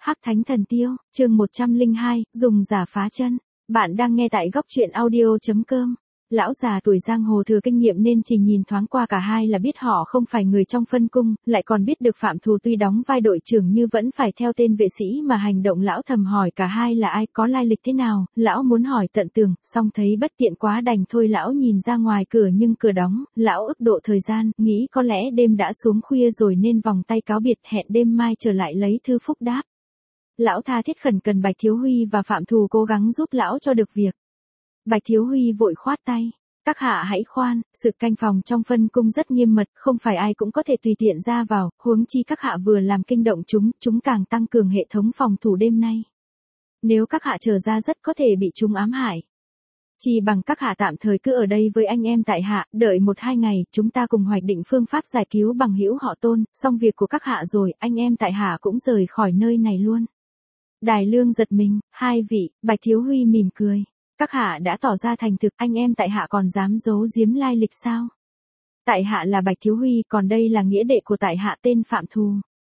Hắc Thánh Thần Tiêu, chương 102, dùng giả phá chân. Bạn đang nghe tại góc truyện audio.com. Lão già tuổi giang hồ thừa kinh nghiệm nên chỉ nhìn thoáng qua cả hai là biết họ không phải người trong phân cung, lại còn biết được Phạm Thù tuy đóng vai đội trưởng như vẫn phải theo tên vệ sĩ mà hành động. Lão thầm hỏi cả hai là ai, có lai lịch thế nào. Lão muốn hỏi tận tường, song thấy bất tiện quá đành thôi. Lão nhìn ra ngoài cửa nhưng cửa đóng. Lão ức độ thời gian, nghĩ có lẽ đêm đã xuống khuya rồi nên vòng tay cáo biệt, hẹn đêm mai trở lại lấy thư phúc đáp. Lão tha thiết khẩn cần Bạch Thiếu Huy và Phạm Thù cố gắng giúp lão cho được việc. Bạch Thiếu Huy vội khoát tay. Các hạ hãy khoan, sự canh phòng trong phân cung rất nghiêm mật, không phải ai cũng có thể tùy tiện ra vào, huống chi các hạ vừa làm kinh động chúng càng tăng cường hệ thống phòng thủ đêm nay. Nếu các hạ trở ra rất có thể bị chúng ám hại. Chỉ bằng các hạ tạm thời cứ ở đây với anh em tại hạ, đợi 1-2 ngày, chúng ta cùng hoạch định phương pháp giải cứu bằng hữu họ Tôn, xong việc của các hạ rồi, anh em tại hạ cũng rời khỏi nơi này luôn. Đài Lương giật mình, hai vị, Bạch Thiếu Huy mỉm cười. Các hạ đã tỏ ra thành thực, anh em tại hạ còn dám giấu giếm lai lịch sao? Tại hạ là Bạch Thiếu Huy, còn đây là nghĩa đệ của tại hạ tên Phạm Thù.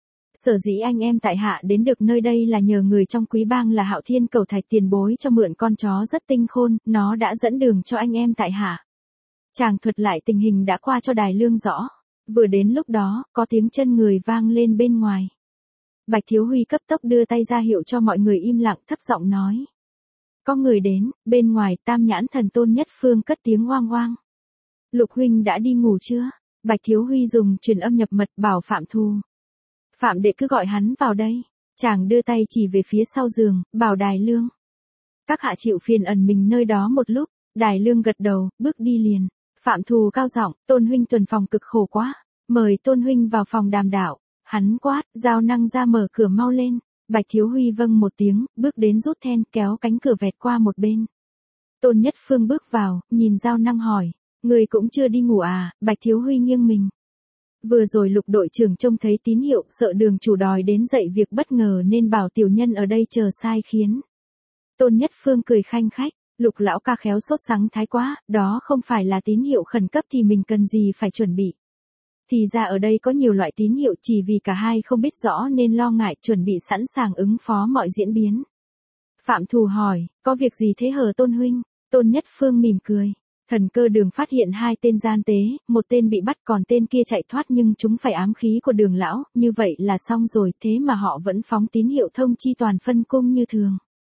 Sở dĩ anh em tại hạ đến được nơi đây là nhờ người trong quý bang là Hạo Thiên Cẩu Thạch tiền bối cho mượn con chó rất tinh khôn, nó đã dẫn đường cho anh em tại hạ. Chàng thuật lại tình hình đã qua cho Đài Lương rõ. Vừa đến lúc đó, có tiếng chân người vang lên bên ngoài. Bạch Thiếu Huy cấp tốc đưa tay ra hiệu cho mọi người im lặng, thấp giọng nói. Có người đến, bên ngoài Tam Nhãn Thần Tôn Nhất Phương cất tiếng oang oang. Lục huynh đã đi ngủ chưa? Bạch Thiếu Huy dùng truyền âm nhập mật bảo Phạm Thù. Phạm đệ cứ gọi hắn vào đây. Chàng đưa tay chỉ về phía sau giường, bảo Đài Lương. Các hạ chịu phiền ẩn mình nơi đó một lúc. Đài Lương gật đầu, bước đi liền. Phạm Thù cao giọng, Tôn huynh tuần phòng cực khổ quá. Mời Tôn huynh vào phòng đàm đạo. Hắn quát, Giao Năng ra mở cửa mau lên. Bạch Thiếu Huy vâng một tiếng, bước đến rút then, kéo cánh cửa vẹt qua một bên. Tôn Nhất Phương bước vào, nhìn Giao Năng hỏi, người cũng chưa đi ngủ à? Bạch Thiếu Huy nghiêng mình. Vừa rồi Lục đội trưởng trông thấy tín hiệu, sợ đường chủ đòi đến dậy việc bất ngờ nên bảo tiểu nhân ở đây chờ sai khiến. Tôn Nhất Phương cười khanh khách, Lục lão ca khéo sốt sắng thái quá, đó không phải là tín hiệu khẩn cấp thì mình cần gì phải chuẩn bị. Thì ra ở đây có nhiều loại tín hiệu, chỉ vì cả hai không biết rõ nên lo ngại, chuẩn bị sẵn sàng ứng phó mọi diễn biến. Phạm Thù hỏi, có việc gì thế hờ Tôn huynh? Tôn Nhất Phương mỉm cười. Thần Cơ Đường phát hiện 2 tên gian tế, một tên bị bắt còn tên kia chạy thoát nhưng chúng phải ám khí của Đường lão, như vậy là xong rồi, thế mà họ vẫn phóng tín hiệu thông chi toàn phân cung như thường.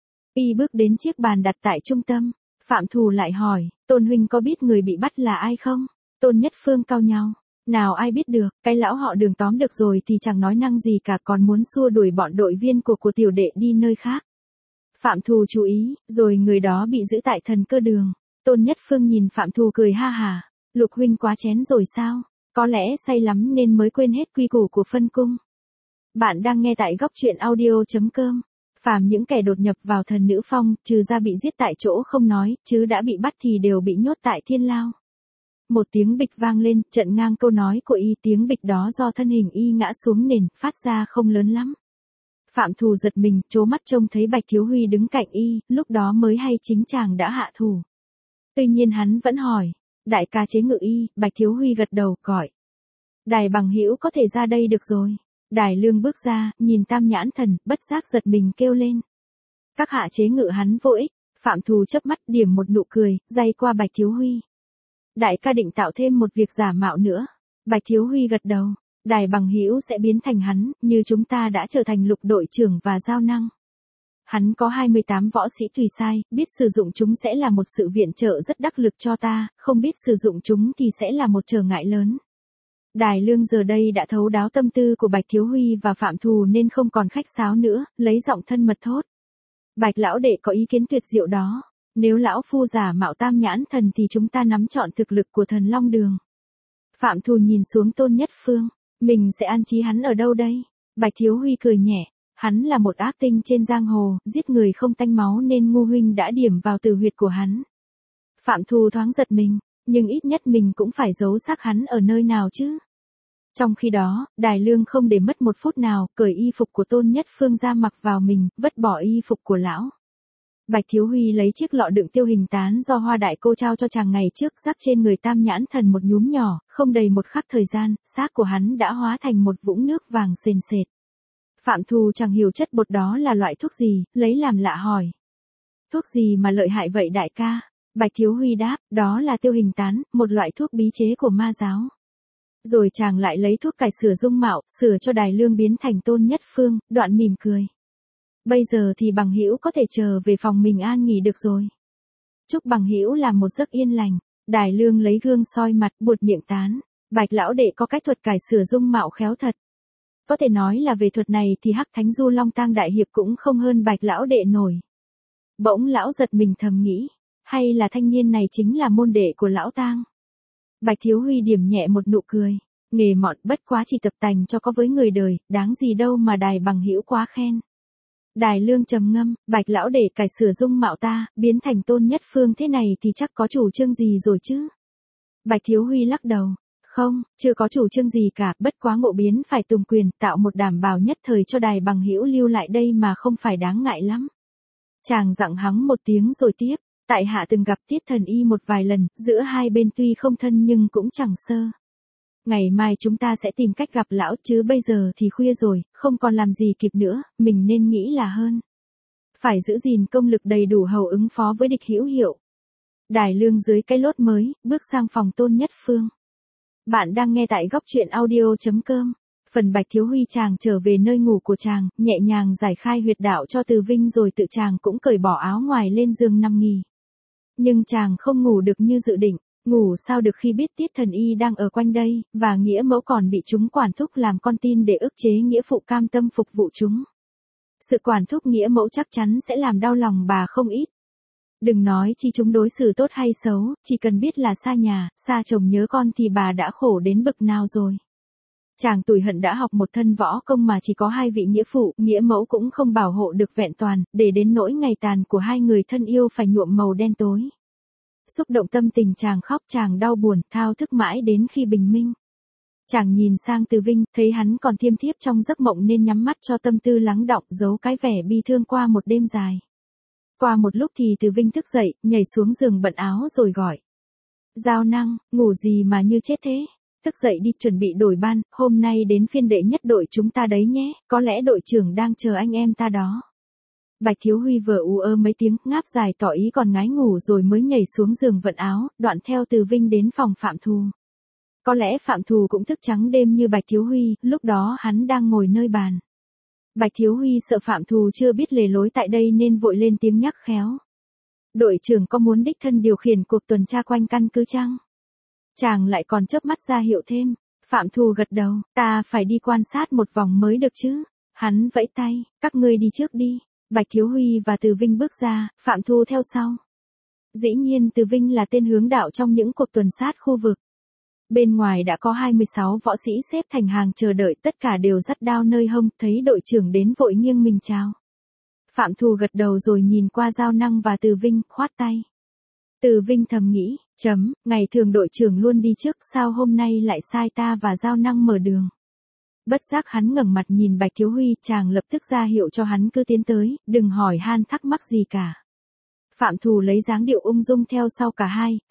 Y bước đến chiếc bàn đặt tại trung tâm. Phạm Thù lại hỏi, Tôn huynh có biết người bị bắt là ai không? Tôn Nhất Phương cau nhau. Nào ai biết được, cái lão họ Đường tóm được rồi thì chẳng nói năng gì cả, còn muốn xua đuổi bọn đội viên của tiểu đệ đi nơi khác. Phạm Thù chú ý, rồi người đó bị giữ tại Thần Cơ Đường. Tôn Nhất Phương nhìn Phạm Thù cười ha hà, Lục huynh quá chén rồi sao? Có lẽ say lắm nên mới quên hết quy củ của phân cung. Bạn đang nghe tại góc truyện audio.com. Phàm những kẻ đột nhập vào Thần Nữ Phong, trừ ra bị giết tại chỗ không nói, chứ đã bị bắt thì đều bị nhốt tại thiên lao. Một tiếng bịch vang lên, chặn ngang câu nói của y, tiếng bịch đó do thân hình y ngã xuống nền, phát ra không lớn lắm. Phạm Thù giật mình, trố mắt trông thấy Bạch Thiếu Huy đứng cạnh y, lúc đó mới hay chính chàng đã hạ thủ. Tuy nhiên hắn vẫn hỏi, đại ca chế ngự y, Bạch Thiếu Huy gật đầu, gọi. Đài bằng hữu có thể ra đây được rồi. Đài Lương bước ra, nhìn Tam Nhãn Thần, bất giác giật mình kêu lên. Các hạ chế ngự hắn vô ích. Phạm Thù chớp mắt điểm một nụ cười, day qua Bạch Thiếu Huy. Đại ca định tạo thêm một việc giả mạo nữa. Bạch Thiếu Huy gật đầu. Đài bằng hữu sẽ biến thành hắn, như chúng ta đã trở thành Lục đội trưởng và Giao Năng. Hắn có 28 võ sĩ tùy sai, biết sử dụng chúng sẽ là một sự viện trợ rất đắc lực cho ta, không biết sử dụng chúng thì sẽ là một trở ngại lớn. Đài Lương giờ đây đã thấu đáo tâm tư của Bạch Thiếu Huy và Phạm Thù nên không còn khách sáo nữa, lấy giọng thân mật thốt. Bạch lão đệ có ý kiến tuyệt diệu đó. Nếu lão phu giả mạo Tam Nhãn Thần thì chúng ta nắm trọn thực lực của Thần Long Đường. Phạm Thù nhìn xuống Tôn Nhất Phương, mình sẽ an trí hắn ở đâu đây? Bạch Thiếu Huy cười nhẹ, hắn là một ác tinh trên giang hồ, giết người không tanh máu nên ngu huynh đã điểm vào tử huyệt của hắn. Phạm Thù thoáng giật mình, nhưng ít nhất mình cũng phải giấu xác hắn ở nơi nào chứ. Trong khi đó, Đài Lương không để mất một phút nào, cởi y phục của Tôn Nhất Phương ra mặc vào mình, vứt bỏ y phục của lão. Bạch Thiếu Huy lấy chiếc lọ đựng tiêu hình tán do Hoa Đại Cô trao cho chàng ngày trước, rắc trên người Tam Nhãn Thần một nhúm nhỏ, không đầy một khắc thời gian, xác của hắn đã hóa thành một vũng nước vàng sền sệt. Phạm Thù chẳng hiểu chất bột đó là loại thuốc gì, lấy làm lạ hỏi. Thuốc gì mà lợi hại vậy đại ca? Bạch Thiếu Huy đáp, đó là tiêu hình tán, một loại thuốc bí chế của ma giáo. Rồi chàng lại lấy thuốc cải sửa dung mạo, sửa cho Đài Lương biến thành Tôn Nhất Phương, đoạn mỉm cười. Bây giờ thì bằng hữu có thể chờ về phòng mình an nghỉ được rồi. Chúc bằng hữu làm một giấc yên lành. Đài Lương lấy gương soi mặt, buột miệng tán. Bạch lão đệ có cách thuật cải sửa dung mạo khéo thật. Có thể nói là về thuật này thì Hắc Thánh Du Long Tang đại hiệp cũng không hơn Bạch lão đệ nổi. Bỗng lão giật mình thầm nghĩ, hay là thanh niên này chính là môn đệ của lão Tang. Bạch Thiếu Huy điểm nhẹ một nụ cười, nghề mọn bất quá chỉ tập tành cho có với người đời, đáng gì đâu mà Đài bằng hữu quá khen. Đài Lương trầm ngâm, Bạch lão để cải sửa dung mạo ta, biến thành Tôn Nhất Phương thế này thì chắc có chủ trương gì rồi chứ. Bạch Thiếu Huy lắc đầu, không, chưa có chủ trương gì cả, bất quá ngộ biến phải tùng quyền, tạo một đảm bảo nhất thời cho Đài bằng hữu lưu lại đây mà không phải đáng ngại lắm. Chàng dặng hắng một tiếng rồi tiếp, tại hạ từng gặp Tiết Thần Y một vài lần, giữa hai bên tuy không thân nhưng cũng chẳng sơ. Ngày mai chúng ta sẽ tìm cách gặp lão chứ bây giờ thì khuya rồi, không còn làm gì kịp nữa, mình nên nghĩ là hơn. Phải giữ gìn công lực đầy đủ hầu ứng phó với địch hữu hiệu. Đài Lương dưới cái lốt mới, bước sang phòng Tôn Nhất Phương. Bạn đang nghe tại góc truyện audio.com. Phần Bạch Thiếu Huy chàng trở về nơi ngủ của chàng, nhẹ nhàng giải khai huyệt đạo cho Từ Vinh rồi tự chàng cũng cởi bỏ áo ngoài lên giường nằm nghỉ. Nhưng chàng không ngủ được như dự định. Ngủ sao được khi biết Tiết Thần Y đang ở quanh đây, và Nghĩa Mẫu còn bị chúng quản thúc làm con tin để ức chế Nghĩa Phụ cam tâm phục vụ chúng. Sự quản thúc Nghĩa Mẫu chắc chắn sẽ làm đau lòng bà không ít. Đừng nói chi chúng đối xử tốt hay xấu, chỉ cần biết là xa nhà, xa chồng nhớ con thì bà đã khổ đến bực nào rồi. Chàng tủi hận đã học một thân võ công mà chỉ có hai vị nghĩa phụ, Nghĩa Mẫu cũng không bảo hộ được vẹn toàn, để đến nỗi ngày tàn của hai người thân yêu phải nhuộm màu đen tối. Xúc động tâm tình chàng khóc chàng đau buồn, thao thức mãi đến khi bình minh. Chàng nhìn sang Từ Vinh, thấy hắn còn thiêm thiếp trong giấc mộng nên nhắm mắt cho tâm tư lắng đọng, giấu cái vẻ bi thương qua một đêm dài. Qua một lúc thì Từ Vinh thức dậy, nhảy xuống giường bận áo rồi gọi. Giao Năng, ngủ gì mà như chết thế? Thức dậy đi chuẩn bị đổi ban, hôm nay đến phiên đệ nhất đội chúng ta đấy nhé, có lẽ đội trưởng đang chờ anh em ta đó. Bạch Thiếu Huy vừa ú ơ mấy tiếng, ngáp dài tỏ ý còn ngái ngủ rồi mới nhảy xuống giường vận áo, đoạn theo Từ Vinh đến phòng Phạm Thù. Có lẽ Phạm Thù cũng thức trắng đêm như Bạch Thiếu Huy, lúc đó hắn đang ngồi nơi bàn. Bạch Thiếu Huy sợ Phạm Thù chưa biết lề lối tại đây nên vội lên tiếng nhắc khéo. Đội trưởng có muốn đích thân điều khiển cuộc tuần tra quanh căn cứ chăng? Chàng lại còn chớp mắt ra hiệu thêm. Phạm Thù gật đầu, ta phải đi quan sát một vòng mới được chứ. Hắn vẫy tay, các ngươi đi trước đi. Bạch Thiếu Huy và Từ Vinh bước ra, Phạm Thù theo sau. Dĩ nhiên Từ Vinh là tên hướng đạo trong những cuộc tuần sát khu vực. Bên ngoài đã có 26 võ sĩ xếp thành hàng chờ đợi, tất cả đều dắt đao nơi hông, thấy đội trưởng đến vội nghiêng mình chào. Phạm Thù gật đầu rồi nhìn qua Giao Năng và Từ Vinh, khoát tay. Từ Vinh thầm nghĩ, ngày thường đội trưởng luôn đi trước, sao hôm nay lại sai ta và Giao Năng mở đường. Bất giác hắn ngẩng mặt nhìn Bạch Thiếu Huy, chàng lập tức ra hiệu cho hắn cứ tiến tới, đừng hỏi han thắc mắc gì cả. Phạm Thù lấy dáng điệu ung dung theo sau cả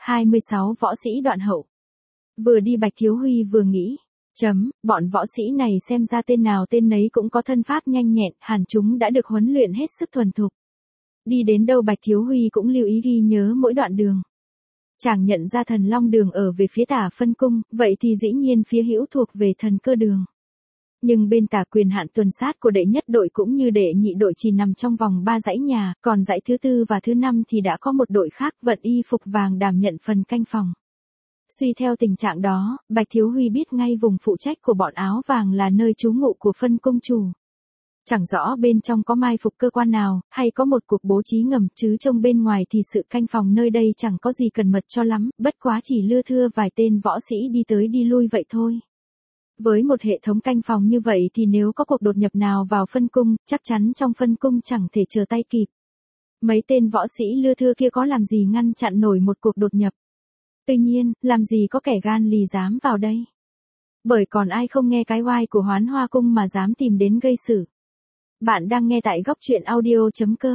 26 võ sĩ đoạn hậu. Vừa đi Bạch Thiếu Huy vừa nghĩ, bọn võ sĩ này xem ra tên nào tên nấy cũng có thân pháp nhanh nhẹn, hẳn chúng đã được huấn luyện hết sức thuần thục. Đi đến đâu Bạch Thiếu Huy cũng lưu ý ghi nhớ mỗi đoạn đường. Chàng nhận ra Thần Long đường ở về phía tả phân cung, vậy thì dĩ nhiên phía hữu thuộc về Thần Cơ đường. Nhưng bên tả quyền hạn tuần sát của đệ nhất đội cũng như đệ nhị đội chỉ nằm trong vòng 3 dãy nhà, còn dãy thứ tư và thứ 5 thì đã có một đội khác vận y phục vàng đảm nhận phần canh phòng. Suy theo tình trạng đó, Bạch Thiếu Huy biết ngay vùng phụ trách của bọn áo vàng là nơi trú ngụ của phân cung chủ. Chẳng rõ bên trong có mai phục cơ quan nào, hay có một cuộc bố trí ngầm, chứ trông bên ngoài thì sự canh phòng nơi đây chẳng có gì cần mật cho lắm, bất quá chỉ lưa thưa vài tên võ sĩ đi tới đi lui vậy thôi. Với một hệ thống canh phòng như vậy thì nếu có cuộc đột nhập nào vào phân cung, chắc chắn trong phân cung chẳng thể chờ tay kịp. Mấy tên võ sĩ lưa thưa kia có làm gì ngăn chặn nổi một cuộc đột nhập. Tuy nhiên, làm gì có kẻ gan lì dám vào đây. Bởi còn ai không nghe cái oai của Hoán Hoa cung mà dám tìm đến gây sự. Bạn đang nghe tại góc truyện audio.com.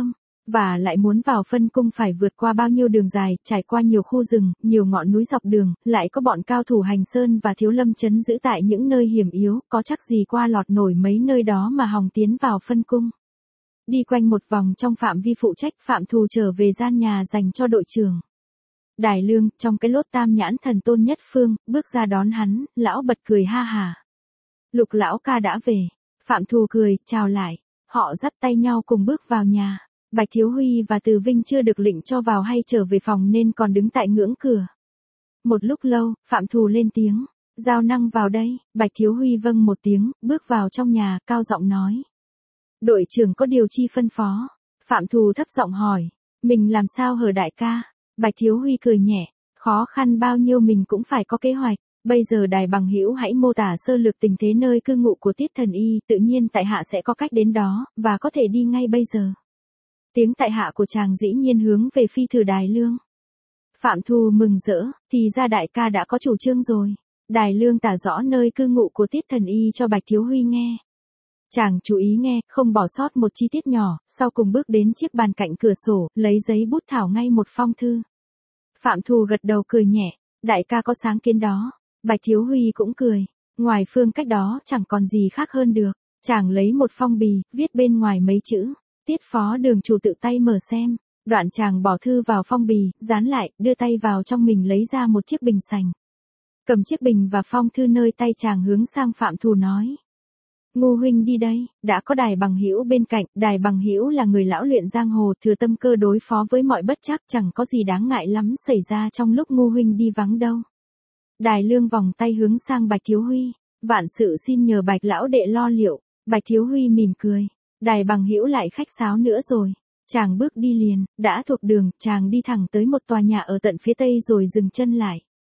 Và lại muốn vào phân cung phải vượt qua bao nhiêu đường dài, trải qua nhiều khu rừng, nhiều ngọn núi dọc đường, lại có bọn cao thủ hành sơn và thiếu lâm trấn giữ tại những nơi hiểm yếu, có chắc gì qua lọt nổi mấy nơi đó mà hòng tiến vào phân cung. Đi quanh một vòng trong phạm vi phụ trách, Phạm Thù trở về gian nhà dành cho đội trưởng. Đài Lương, trong cái lốt tam nhãn thần Tôn Nhất Phương, bước ra đón hắn, lão bật cười ha hả. Lục lão ca đã về. Phạm Thù cười, chào lại. Họ dắt tay nhau cùng bước vào nhà. Bạch Thiếu Huy và Từ Vinh chưa được lệnh cho vào hay trở về phòng nên còn đứng tại ngưỡng cửa. Một lúc lâu, Phạm Thù lên tiếng. Giao Năng vào đây. Bạch Thiếu Huy vâng một tiếng, bước vào trong nhà, cao giọng nói. Đội trưởng có điều chi phân phó. Phạm Thù thấp giọng hỏi. Mình làm sao hở đại ca? Bạch Thiếu Huy cười nhẹ. Khó khăn bao nhiêu mình cũng phải có kế hoạch. Bây giờ Đài Bằng Hữu hãy mô tả sơ lược tình thế nơi cư ngụ của Tiết Thần Y, tự nhiên tại hạ sẽ có cách đến đó, và có thể đi ngay bây giờ. Tiếng tại hạ của chàng dĩ nhiên hướng về phi thử Đài Lương. Phạm Thù mừng rỡ, thì ra đại ca đã có chủ trương rồi. Đài Lương tả rõ nơi cư ngụ của Tiết Thần Y cho Bạch Thiếu Huy nghe. Chàng chú ý nghe, không bỏ sót một chi tiết nhỏ, sau cùng bước đến chiếc bàn cạnh cửa sổ, lấy giấy bút thảo ngay một phong thư. Phạm Thù gật đầu cười nhẹ, đại ca có sáng kiến đó. Bạch Thiếu Huy cũng cười, ngoài phương cách đó chẳng còn gì khác hơn được. Chàng lấy một phong bì, viết bên ngoài mấy chữ, Tiết phó đường chủ tự tay mở xem. Đoạn chàng bỏ thư vào phong bì, dán lại, đưa tay vào trong mình lấy ra một chiếc bình sành. Cầm chiếc bình và phong thư nơi tay chàng hướng sang Phạm Thù nói. Ngô huynh đi đây, đã có Đài Bằng Hữu bên cạnh, Đài Bằng Hữu là người lão luyện giang hồ, thừa tâm cơ đối phó với mọi bất trắc, chẳng có gì đáng ngại lắm xảy ra trong lúc Ngô huynh đi vắng đâu. Đài Lương vòng tay hướng sang Bạch Thiếu Huy, vạn sự xin nhờ Bạch lão đệ lo liệu. Bạch Thiếu Huy mỉm cười, Đài Bằng Hữu lại khách sáo nữa rồi. Chàng bước đi liền, đã thuộc đường, chàng đi thẳng tới một tòa nhà ở tận phía tây rồi dừng chân lại.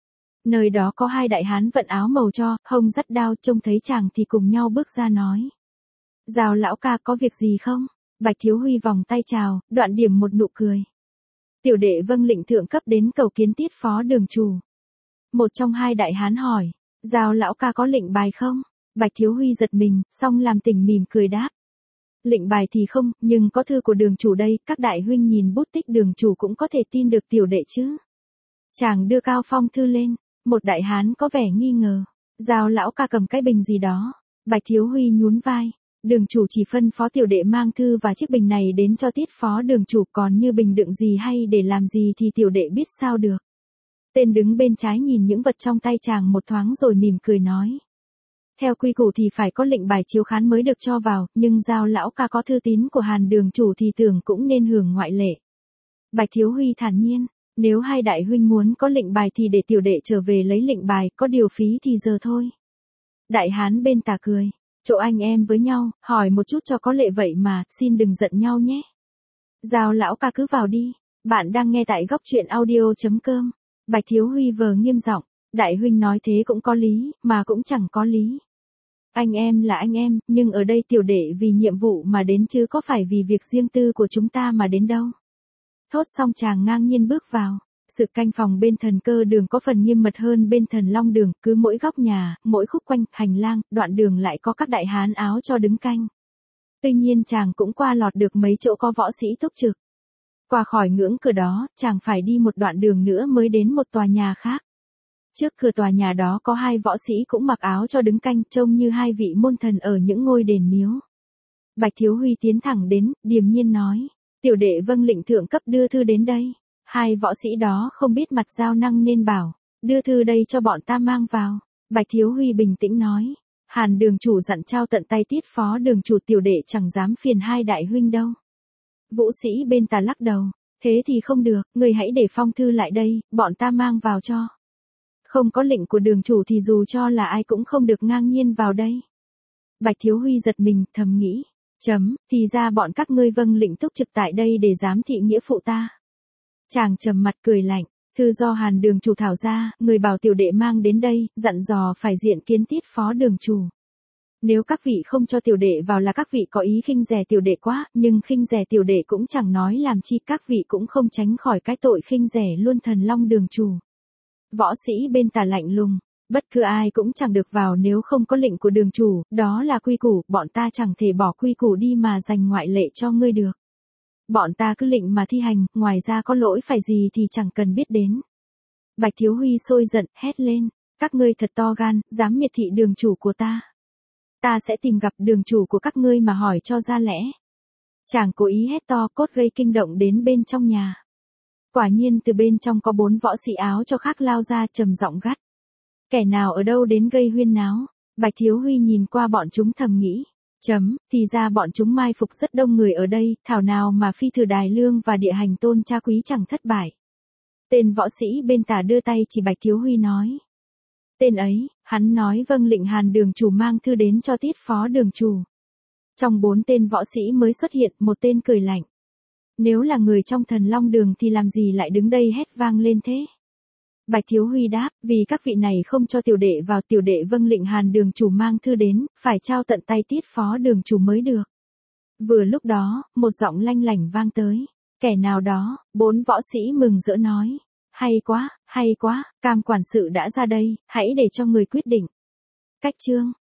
Nơi đó có hai đại hán vận áo màu tro, hông dắt đao, trông thấy chàng thì cùng nhau bước ra nói. Giao lão ca có việc gì không? Bạch Thiếu Huy vòng tay chào, đoạn điểm một nụ cười. Tiểu đệ vâng lệnh thượng cấp đến cầu kiến Tiết phó đường chủ. Một trong hai đại hán hỏi, Giao lão ca có lệnh bài không? Bạch Thiếu Huy giật mình, xong làm tỉnh mỉm cười đáp. Lệnh bài thì không, nhưng có thư của đường chủ đây, các đại huynh nhìn bút tích đường chủ cũng có thể tin được tiểu đệ chứ. Chàng đưa cao phong thư lên, một đại hán có vẻ nghi ngờ. Giao lão ca cầm cái bình gì đó. Bạch Thiếu Huy nhún vai. Đường chủ chỉ phân phó tiểu đệ mang thư và chiếc bình này đến cho Tiết phó đường chủ, còn như bình đựng gì hay để làm gì thì tiểu đệ biết sao được. Tên đứng bên trái nhìn những vật trong tay chàng một thoáng rồi mỉm cười nói. Theo quy củ thì phải có lệnh bài chiếu khán mới được cho vào, nhưng Giao lão ca có thư tín của Hàn đường chủ thì tưởng cũng nên hưởng ngoại lệ. Bạch Thiếu Huy thản nhiên, nếu hai đại huynh muốn có lệnh bài thì để tiểu đệ trở về lấy lệnh bài, có điều phí thì giờ thôi. Đại hán bên tà cười, chỗ anh em với nhau, hỏi một chút cho có lệ vậy mà, xin đừng giận nhau nhé. Giao lão ca cứ vào đi, bạn đang nghe tại góc truyện audio.com. Bạch Thiếu Huy vờ nghiêm giọng, đại huynh nói thế cũng có lý, mà cũng chẳng có lý. Anh em là anh em, nhưng ở đây tiểu đệ vì nhiệm vụ mà đến chứ có phải vì việc riêng tư của chúng ta mà đến đâu. Thốt xong chàng ngang nhiên bước vào. Sự canh phòng bên Thần Cơ đường có phần nghiêm mật hơn bên Thần Long đường, cứ mỗi góc nhà, mỗi khúc quanh, hành lang, đoạn đường lại có các đại hán áo cho đứng canh. Tuy nhiên chàng cũng qua lọt được mấy chỗ có võ sĩ túc trực. Qua khỏi ngưỡng cửa đó, chàng phải đi một đoạn đường nữa mới đến một tòa nhà khác. Trước cửa tòa nhà đó có hai võ sĩ cũng mặc áo cho đứng canh, trông như hai vị môn thần ở những ngôi đền miếu. Bạch Thiếu Huy tiến thẳng đến, điềm nhiên nói, tiểu đệ vâng lệnh thượng cấp đưa thư đến đây. Hai võ sĩ đó không biết mặt Giao Năng nên bảo, đưa thư đây cho bọn ta mang vào. Bạch Thiếu Huy bình tĩnh nói, Hàn đường chủ dặn trao tận tay Tiết phó đường chủ, tiểu đệ chẳng dám phiền hai đại huynh đâu. Vũ sĩ bên tà lắc đầu, thế thì không được, người hãy để phong thư lại đây, bọn ta mang vào cho. Không có lệnh của đường chủ thì dù cho là ai cũng không được ngang nhiên vào đây. Bạch Thiếu Huy giật mình, thầm nghĩ, thì ra bọn các ngươi vâng lệnh túc trực tại đây để giám thị nghĩa phụ ta. Chàng trầm mặt cười lạnh, thư do Hàn đường chủ thảo ra, người bảo tiểu đệ mang đến đây, dặn dò phải diện kiến Tiết phó đường chủ. Nếu các vị không cho tiểu đệ vào là các vị có ý khinh rẻ tiểu đệ quá, nhưng khinh rẻ tiểu đệ cũng chẳng nói làm chi, các vị cũng không tránh khỏi cái tội khinh rẻ luôn Thần Long đường chủ. Võ sĩ bên tà lạnh lùng, bất cứ ai cũng chẳng được vào nếu không có lệnh của đường chủ, đó là quy củ, bọn ta chẳng thể bỏ quy củ đi mà dành ngoại lệ cho ngươi được. Bọn ta cứ lệnh mà thi hành, ngoài ra có lỗi phải gì thì chẳng cần biết đến. Bạch Thiếu Huy sôi giận, hét lên. Các ngươi thật to gan, dám miệt thị đường chủ của ta. Ta sẽ tìm gặp đường chủ của các ngươi mà hỏi cho ra lẽ. Chàng cố ý hét to, cốt gây kinh động đến bên trong nhà. Quả nhiên từ bên trong có 4 võ sĩ áo cho khác lao ra trầm giọng gắt. Kẻ nào ở đâu đến gây huyên náo? Bạch Thiếu Huy nhìn qua bọn chúng thầm nghĩ. Thì ra bọn chúng mai phục rất đông người ở đây, thảo nào mà phi thừa Đài Lương và địa hành tôn cha quý chẳng thất bại. Tên võ sĩ bên tả đưa tay chỉ Bạch Thiếu Huy nói. Tên ấy, hắn nói vâng lệnh Hàn đường chủ mang thư đến cho Tiết phó đường chủ. Trong 4 tên võ sĩ mới xuất hiện, một tên cười lạnh. Nếu là người trong Thần Long đường thì làm gì lại đứng đây hét vang lên thế? Bạch Thiếu Huy đáp, vì các vị này không cho tiểu đệ vào, tiểu đệ vâng lệnh Hàn đường chủ mang thư đến, phải trao tận tay Tiết phó đường chủ mới được. Vừa lúc đó, một giọng lanh lảnh vang tới. Kẻ nào đó, 4 võ sĩ mừng rỡ nói. Hay quá, Cam quản sự đã ra đây, hãy để cho người quyết định. Cách chương